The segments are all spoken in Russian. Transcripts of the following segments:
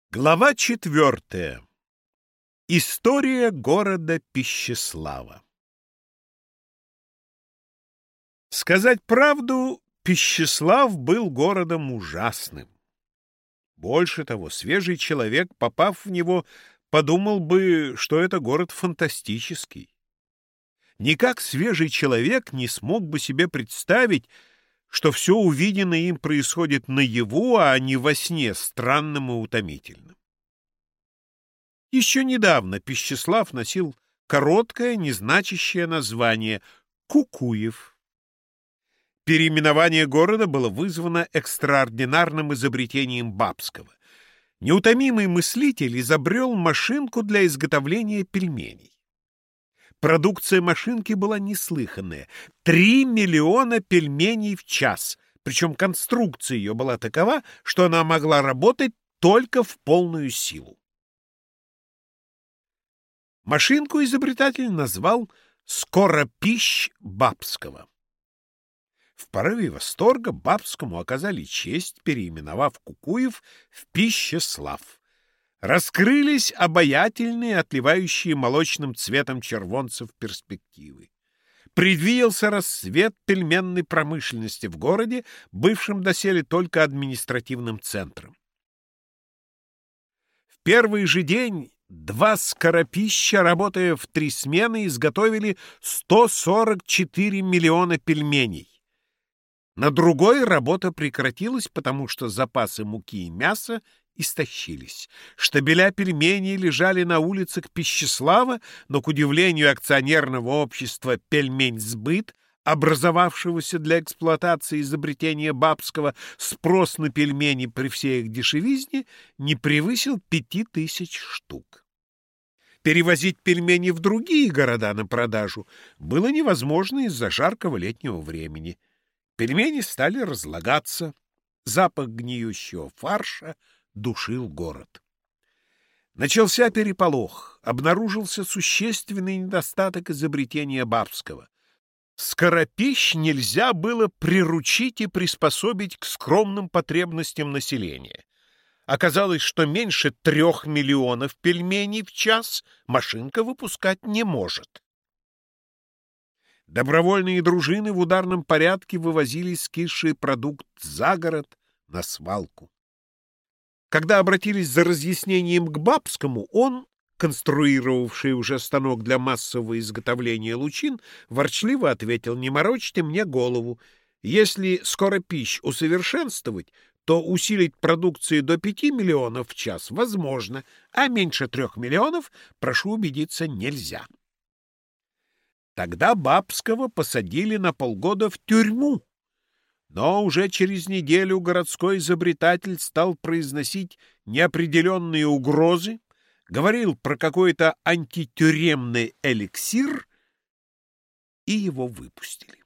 Глава 4. История города Пищеслава. Сказать правду, Пищеслав был городом ужасным. Больше того, свежий человек, попав в него, подумал бы, что это город фантастический. Никак свежий человек не смог бы себе представить, что все увиденное им происходит наяву, а не во сне, странным и утомительным. Еще недавно Пищеслав носил короткое, незначащее название Кукуев. Переименование города было вызвано экстраординарным изобретением Бабского. Неутомимый мыслитель изобрел машинку для изготовления пельменей. Продукция машинки была неслыханная — 3 миллиона пельменей в час, причем конструкция ее была такова, что она могла работать только в полную силу. Машинку изобретатель назвал «Скоропищ Бабского». В порыве восторга Бабскому оказали честь, переименовав Кукуев в Пищеслав. Раскрылись обаятельные, отливающие молочным цветом червонцев перспективы. Предвиделся рассвет пельменной промышленности в городе, бывшем доселе только административным центром. В первый же день 2 скоропища, работая в 3 смены, изготовили 144 миллиона пельменей. На другой работа прекратилась, потому что запасы муки и мяса истощились. Штабеля пельменей лежали на улицах Пищеслава, но, к удивлению акционерного общества «Пельмень-сбыт», образовавшегося для эксплуатации изобретения Бабского, спрос на пельмени при всей их дешевизне не превысил 5000 штук. Перевозить пельмени в другие города на продажу было невозможно из-за жаркого летнего времени. Пельмени стали разлагаться, запах гниющего фарша душил город. Начался переполох, обнаружился существенный недостаток изобретения Бабского. Скоропищ нельзя было приручить и приспособить к скромным потребностям населения. Оказалось, что меньше 3 миллионов пельменей в час машинка выпускать не может. Добровольные дружины в ударном порядке вывозили скисший продукт за город на свалку. Когда обратились за разъяснением к Бабскому, он, конструировавший уже станок для массового изготовления лучин, ворчливо ответил: «Не морочьте мне голову. Если скоропищ усовершенствовать, то усилить продукцию до 5 миллионов в час возможно, а меньше 3 миллионов, прошу убедиться, нельзя». Тогда Бабского посадили на полгода в тюрьму, но уже через неделю городской изобретатель стал произносить неопределенные угрозы, говорил про какой-то антитюремный эликсир, и его выпустили.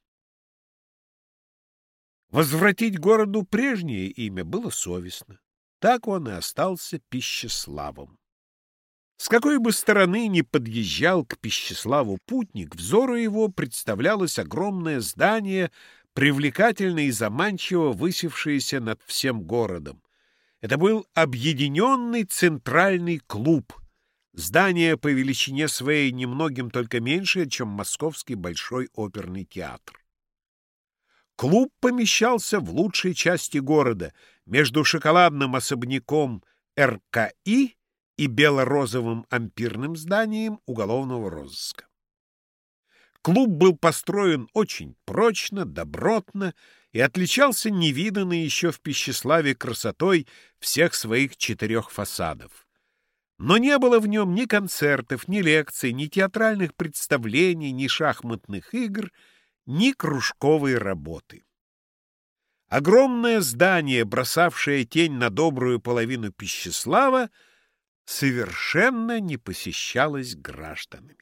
Возвратить городу прежнее имя было совестно. Так он и остался Пищеславом. С какой бы стороны ни подъезжал к Пищеславу путник, взору его представлялось огромное здание, привлекательно и заманчиво высевшееся над всем городом. Это был объединенный центральный клуб, здание по величине своей немногим только меньше, чем Московский Большой оперный театр. Клуб помещался в лучшей части города, между шоколадным особняком РКИ и бело-розовым ампирным зданием уголовного розыска. Клуб был построен очень прочно, добротно и отличался невиданной еще в Пищеславе красотой всех своих 4 фасадов. Но не было в нем ни концертов, ни лекций, ни театральных представлений, ни шахматных игр, ни кружковой работы. Огромное здание, бросавшее тень на добрую половину Пищеслава, совершенно не посещалось гражданами.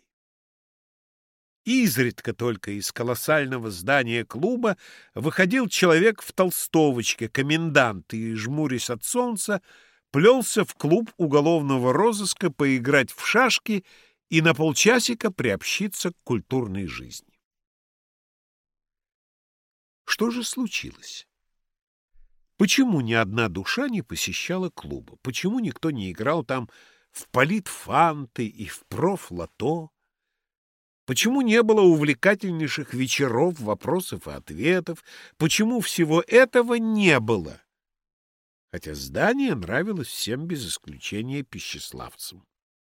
Изредка только из колоссального здания клуба выходил человек в толстовочке, комендант, и, жмурясь от солнца, плелся в клуб уголовного розыска поиграть в шашки и на полчасика приобщиться к культурной жизни. Что же случилось? Почему ни одна душа не посещала клуба? Почему никто не играл там в политфанты и в профлото? Почему не было увлекательнейших вечеров, вопросов и ответов? Почему всего этого не было? Хотя здание нравилось всем без исключения пищеславцам.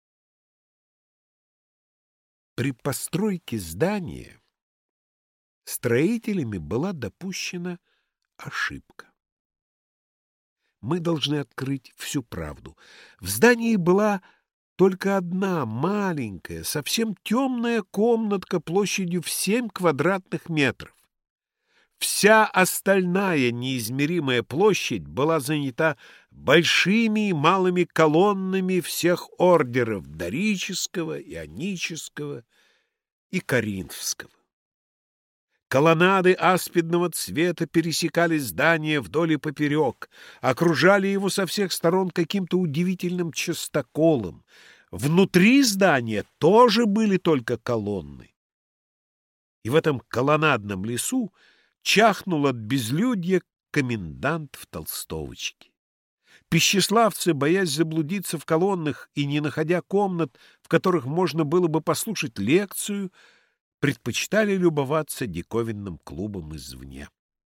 При постройке здания строителями была допущена ошибка. Мы должны открыть всю правду. В здании была только одна маленькая, совсем темная комнатка площадью в 7 квадратных метров. Вся остальная неизмеримая площадь была занята большими и малыми колоннами всех ордеров дорического, ионического и коринфского. Колоннады аспидного цвета пересекали здание вдоль и поперек, окружали его со всех сторон каким-то удивительным частоколом. Внутри здания тоже были только колонны. И в этом колоннадном лесу чахнул от безлюдья комендант в толстовочке. Пищеславцы, боясь заблудиться в колоннах и не находя комнат, в которых можно было бы послушать лекцию, предпочитали любоваться диковинным клубом извне.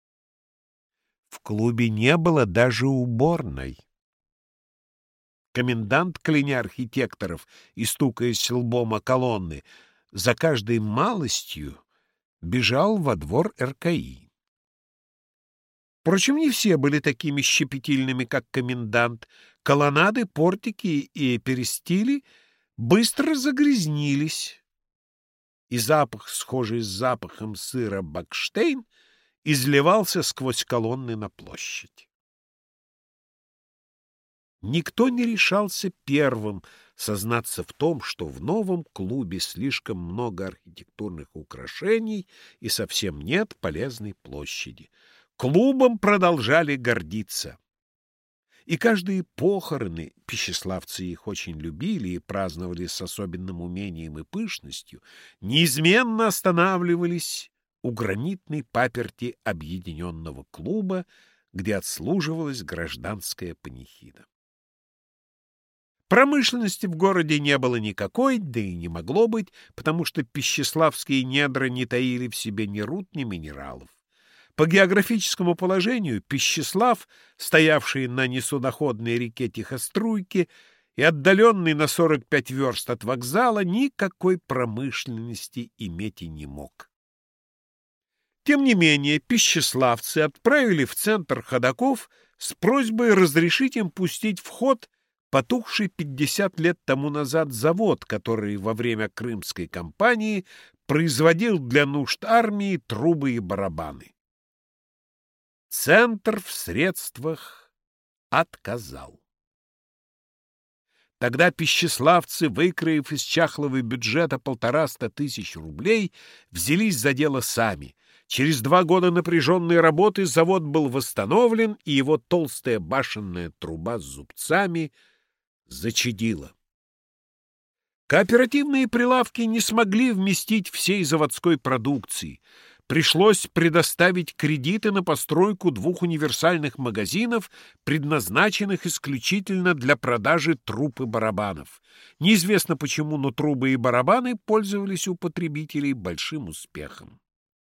В клубе не было даже уборной. Комендант, кляня архитекторов и стукаясь лбом о колонны, за каждой малостью бежал во двор РКИ. Впрочем, не все были такими щепетильными, как комендант. Колоннады, портики и перистили быстро загрязнились, и запах, схожий с запахом сыра Бакштейн, изливался сквозь колонны на площадь. Никто не решался первым сознаться в том, что в новом клубе слишком много архитектурных украшений и совсем нет полезной площади. Клубом продолжали гордиться. И каждые похороны, пищеславцы их очень любили и праздновали с особенным умением и пышностью, неизменно останавливались у гранитной паперти объединенного клуба, где отслуживалась гражданская панихида. Промышленности в городе не было никакой, да и не могло быть, потому что пищеславские недра не таили в себе ни руд, ни минералов. По географическому положению Пищеслав, стоявший на несудоходной реке Тихоструйке и отдаленный на 45 верст от вокзала, никакой промышленности иметь и не мог. Тем не менее, пищеславцы отправили в центр ходоков с просьбой разрешить им пустить в ход потухший 50 лет тому назад завод, который во время Крымской кампании производил для нужд армии трубы и барабаны. Центр в средствах отказал. Тогда пищеславцы, выкроив из чахлого бюджета 150 тысяч рублей, взялись за дело сами. Через 2 года напряженной работы завод был восстановлен, и его толстая башенная труба с зубцами зачадила. Кооперативные прилавки не смогли вместить всей заводской продукции. Пришлось предоставить кредиты на постройку 2 универсальных магазинов, предназначенных исключительно для продажи труб и барабанов. Неизвестно почему, но трубы и барабаны пользовались у потребителей большим успехом.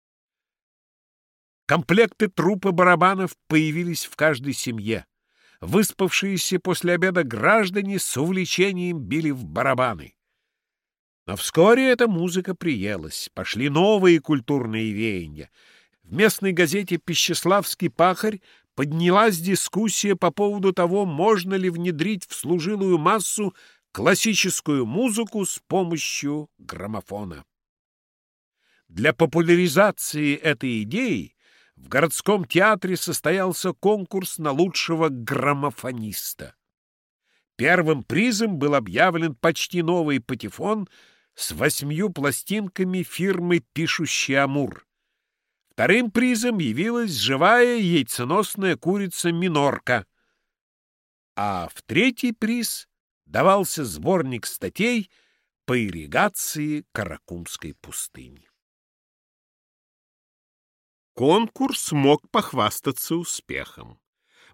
Комплекты труб и барабанов появились в каждой семье. Выспавшиеся после обеда граждане с увлечением били в барабаны. Но вскоре эта музыка приелась, пошли новые культурные веяния. В местной газете «Пищеславский пахарь» поднялась дискуссия по поводу того, можно ли внедрить в служилую массу классическую музыку с помощью граммофона. Для популяризации этой идеи в городском театре состоялся конкурс на лучшего граммофониста. Первым призом был объявлен почти новый патефон с 8 пластинками фирмы «Пишущий Амур». Вторым призом явилась живая яйценосная курица-минорка, а в третий приз давался сборник статей по ирригации Каракумской пустыни. Конкурс мог похвастаться успехом.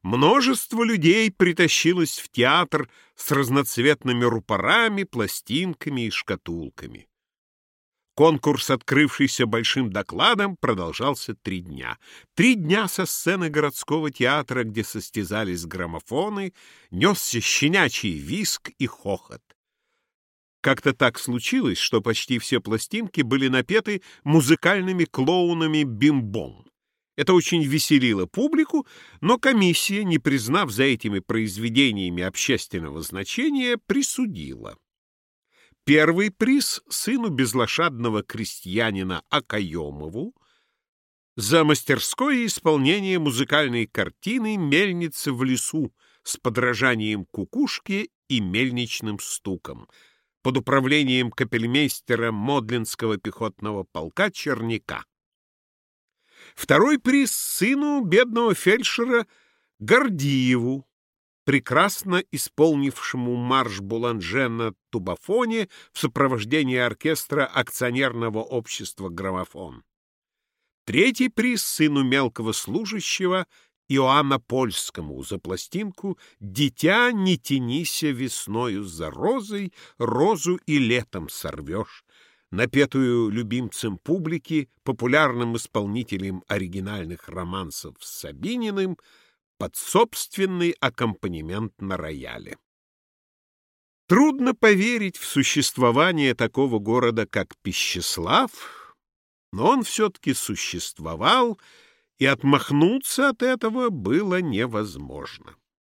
Множество людей притащилось в театр с разноцветными рупорами, пластинками и шкатулками. Конкурс, открывшийся большим докладом, продолжался 3 дня. 3 дня со сцены городского театра, где состязались граммофоны, несся щенячий визг и хохот. Как-то так случилось, что почти все пластинки были напеты музыкальными клоунами бим-бом. Это очень веселило публику, но комиссия, не признав за этими произведениями общественного значения, присудила. Первый приз сыну безлошадного крестьянина Акаемову за мастерское исполнение музыкальной картины «Мельница в лесу» с подражанием кукушке и мельничным стуком под управлением капельмейстера Модлинского пехотного полка Черняка. Второй приз сыну бедного фельдшера Гордиеву, прекрасно исполнившему марш Буланже на тубафоне в сопровождении оркестра акционерного общества «Граммофон». Третий приз сыну мелкого служащего Иоанна Польскому за пластинку «Дитя, не тянися весною за розой, розу и летом сорвешь», напетую любимцем публики, популярным исполнителем оригинальных романсов с Сабининым, под собственный аккомпанемент на рояле. Трудно поверить в существование такого города, как Пищеслав, но он все-таки существовал, и отмахнуться от этого было невозможно.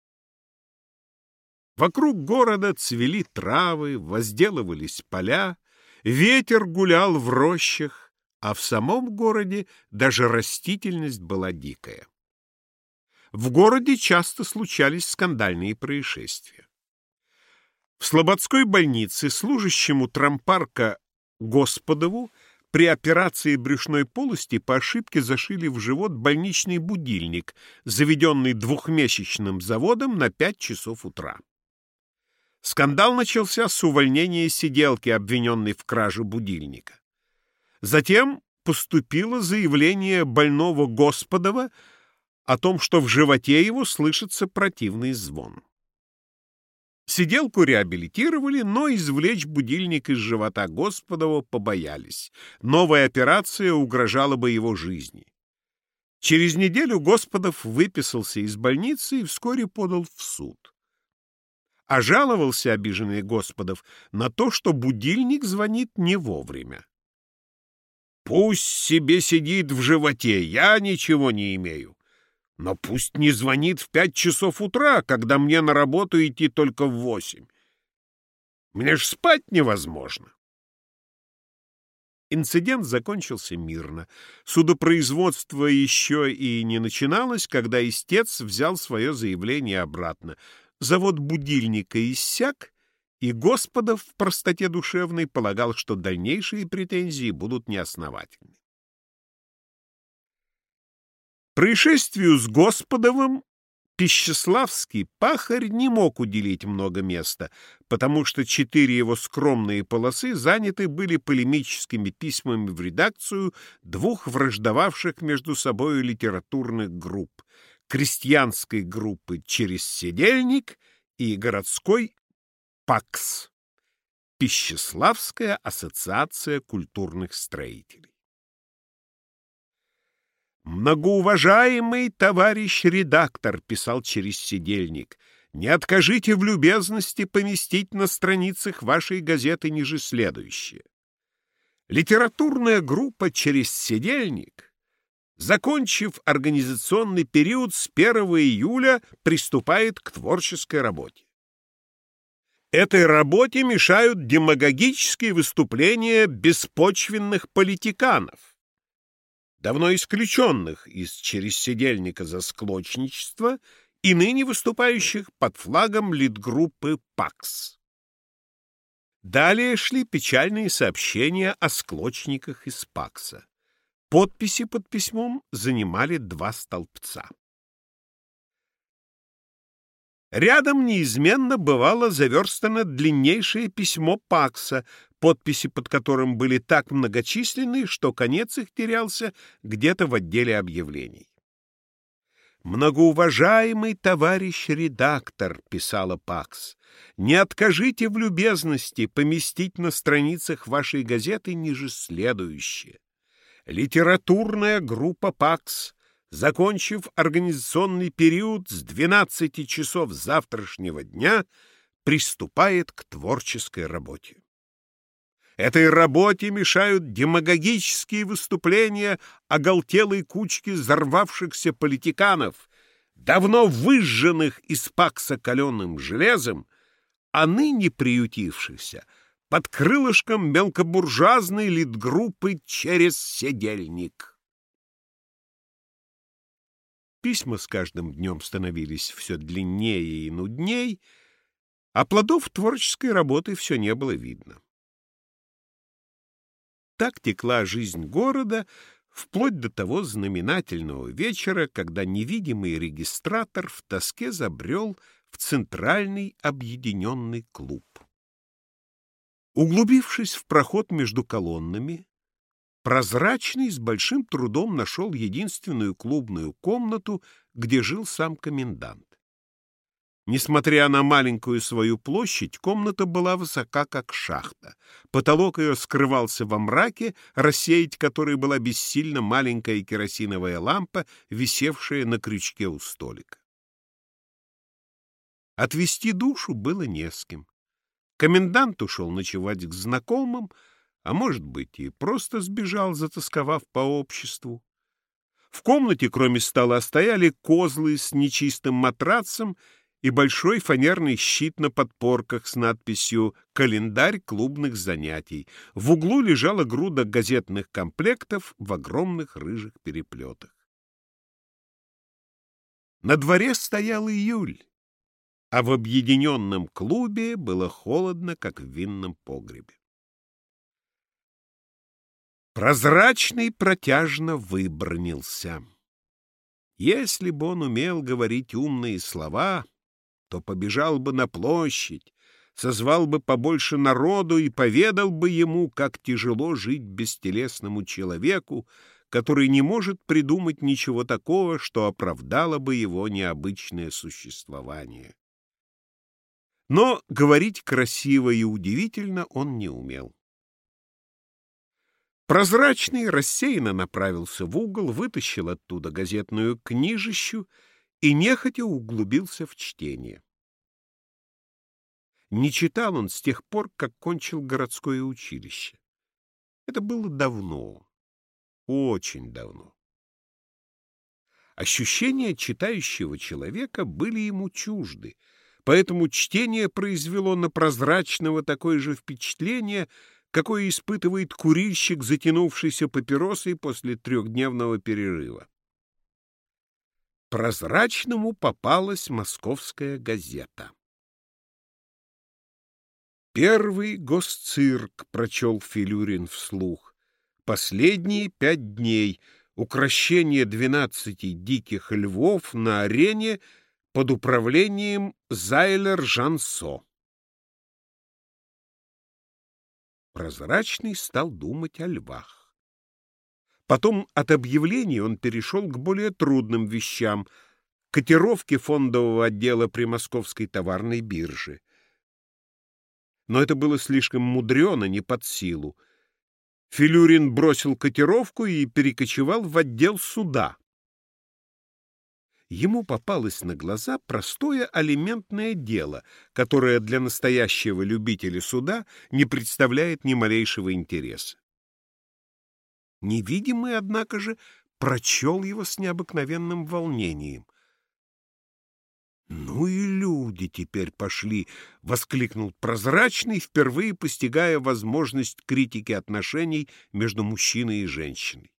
Вокруг города цвели травы, возделывались поля, ветер гулял в рощах, а в самом городе даже растительность была дикая. В городе часто случались скандальные происшествия. В Слободской больнице служащему трампарка Господову при операции брюшной полости по ошибке зашили в живот больничный будильник, заведенный двухмесячным заводом на 5 часов утра. Скандал начался с увольнения сиделки, обвиненной в краже будильника. Затем поступило заявление больного Господова о том, что в животе его слышится противный звон. Сиделку реабилитировали, но извлечь будильник из живота Господова побоялись. Новая операция угрожала бы его жизни. Через неделю Господов выписался из больницы и вскоре подал в суд. А жаловался обиженный Господов на то, что будильник звонит не вовремя. «Пусть себе сидит в животе, я ничего не имею. Но пусть не звонит в 5 часов утра, когда мне на работу идти только в 8. Мне ж спать невозможно». Инцидент закончился мирно. Судопроизводство еще и не начиналось, когда истец взял свое заявление обратно. Завод будильника иссяк, и Господов в простоте душевной полагал, что дальнейшие претензии будут неосновательны. Происшествию с Господовым пищеславский пахарь не мог уделить много места, потому что 4 его скромные полосы заняты были полемическими письмами в редакцию 2 враждовавших между собою литературных групп — крестьянской группы «Через седельник» и городской ПАКС — Пищеславская ассоциация культурных строителей. «Многоуважаемый товарищ редактор», — писал Через седельник, — «не откажите в любезности поместить на страницах вашей газеты ниже следующее. Литературная группа «Через седельник», закончив организационный период с 1 июля, приступает к творческой работе. Этой работе мешают демагогические выступления беспочвенных политиканов, давно исключенных из «Через седельника» за склочничество и ныне выступающих под флагом литгруппы ПАКС. Далее шли печальные сообщения о склочниках из ПАКСа. Подписи под письмом занимали 2 столбца. Рядом неизменно бывало заверстано длиннейшее письмо ПАКСа, подписи под которым были так многочисленны, что конец их терялся где-то в отделе объявлений. «Многоуважаемый товарищ редактор», — писала ПАКС, — «не откажите в любезности поместить на страницах вашей газеты ниже следующее. Литературная группа ПАКС, закончив организационный период с 12 часов завтрашнего дня, приступает к творческой работе. Этой работе мешают демагогические выступления оголтелой кучки взорвавшихся политиканов, давно выжженных из ПАКСа каленым железом, а ныне приютившихся под крылышком мелкобуржуазной литгруппы «Через седельник». Письма с каждым днем становились все длиннее и нудней, а плодов творческой работы все не было видно. Так текла жизнь города вплоть до того знаменательного вечера, когда невидимый регистратор в тоске забрел в Центральный объединенный клуб. Углубившись в проход между колоннами, Прозрачный с большим трудом нашел единственную клубную комнату, где жил сам комендант. Несмотря на маленькую свою площадь, комната была высока, как шахта. Потолок ее скрывался во мраке, рассеять который была бессильно маленькая керосиновая лампа, висевшая на крючке у столика. Отвести душу было не с кем. Комендант ушел ночевать к знакомым, а может быть и просто сбежал, затосковав по обществу. В комнате, кроме стола, стояли козлы с нечистым матрацем и большой фанерный щит на подпорках с надписью «Календарь клубных занятий». В углу лежала груда газетных комплектов в огромных рыжих переплетах. На дворе стоял июль, а в объединенном клубе было холодно, как в винном погребе. Прозрачный протяжно выбранился. Если бы он умел говорить умные слова, то побежал бы на площадь, созвал бы побольше народу и поведал бы ему, как тяжело жить бестелесному человеку, который не может придумать ничего такого, что оправдало бы его необычное существование. Но говорить красиво и удивительно он не умел. Прозрачный рассеянно направился в угол, вытащил оттуда газетную книжищу и нехотя углубился в чтение. Не читал он с тех пор, как кончил городское училище. Это было давно, очень давно. Ощущения читающего человека были ему чужды, поэтому чтение произвело на Прозрачного такое же впечатление, какое испытывает курильщик, затянувшийся папиросой после трехдневного перерыва. Прозрачному попалась «Московская газета». «Первый госцирк», — прочел Филюрин вслух, «последние 5 дней, укрощение 12 диких львов на арене под управлением Зайлер-Жансо». Прозрачный стал думать о львах. Потом от объявлений он перешел к более трудным вещам — котировке фондового отдела при Московской товарной бирже. Но это было слишком мудрено, не под силу. Филюрин бросил котировку и перекочевал в отдел суда. Ему попалось на глаза простое алиментное дело, которое для настоящего любителя суда не представляет ни малейшего интереса. Невидимый, однако же, прочел его с необыкновенным волнением. «Ну и люди теперь пошли!» — воскликнул Прозрачный, впервые постигая возможность критики отношений между мужчиной и женщиной.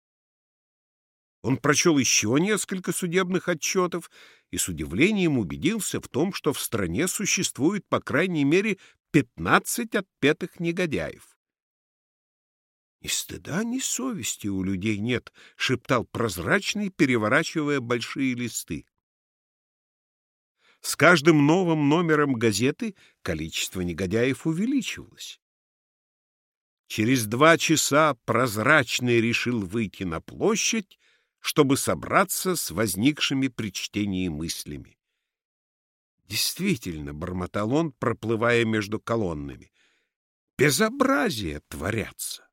Он прочел еще несколько судебных отчетов и с удивлением убедился в том, что в стране существует по крайней мере 15 отпетых негодяев. «Ни стыда, ни совести у людей нет», — шептал Прозрачный, переворачивая большие листы. С каждым новым номером газеты количество негодяев увеличивалось. Через 2 часа Прозрачный решил выйти на площадь, чтобы собраться с возникшими при чтении мыслями. Действительно, бормотал он, проплывая между колоннами, безобразия творятся.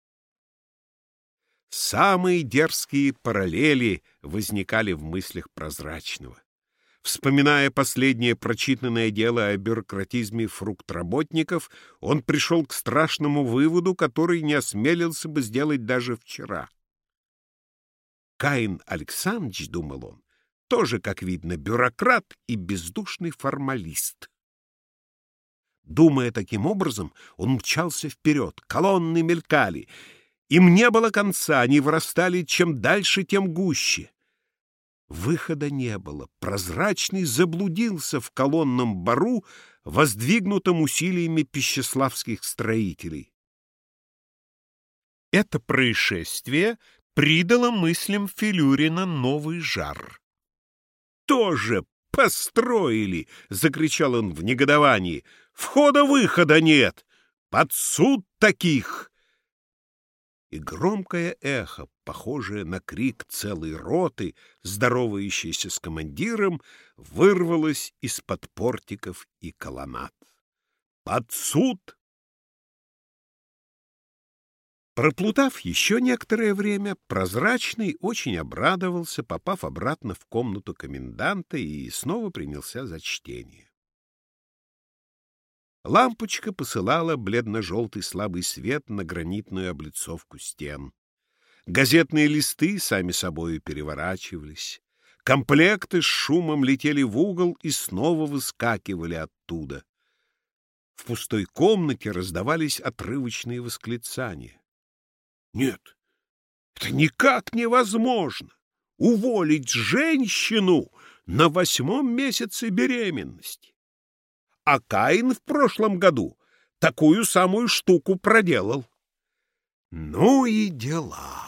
Самые дерзкие параллели возникали в мыслях Прозрачного. Вспоминая последнее прочитанное дело о бюрократизме фруктработников, он пришел к страшному выводу, который не осмелился бы сделать даже вчера. Каин Александрович, думал он, тоже, как видно, бюрократ и бездушный формалист. Думая таким образом, он мчался вперед, колонны мелькали. Им не было конца, они вырастали чем дальше, тем гуще. Выхода не было. Прозрачный заблудился в колонном бару, воздвигнутом усилиями пищеславских строителей. Это происшествие придало мыслям Филюрина новый жар. «Тоже построили!» — закричал он в негодовании. «Входа-выхода нет! Под суд таких!» И громкое эхо, похожее на крик целой роты, здоровающейся с командиром, вырвалось из-под портиков и колоннад. «Под суд!» Проплутав еще некоторое время, Прозрачный очень обрадовался, попав обратно в комнату коменданта, и снова принялся за чтение. Лампочка посылала бледно-желтый слабый свет на гранитную облицовку стен. Газетные листы сами собою переворачивались. Комплекты с шумом летели в угол и снова выскакивали оттуда. В пустой комнате раздавались отрывочные восклицания. Нет, это никак невозможно. Уволить женщину на 8-м месяце беременности. А Каин в прошлом году такую самую штуку проделал. Ну и дела.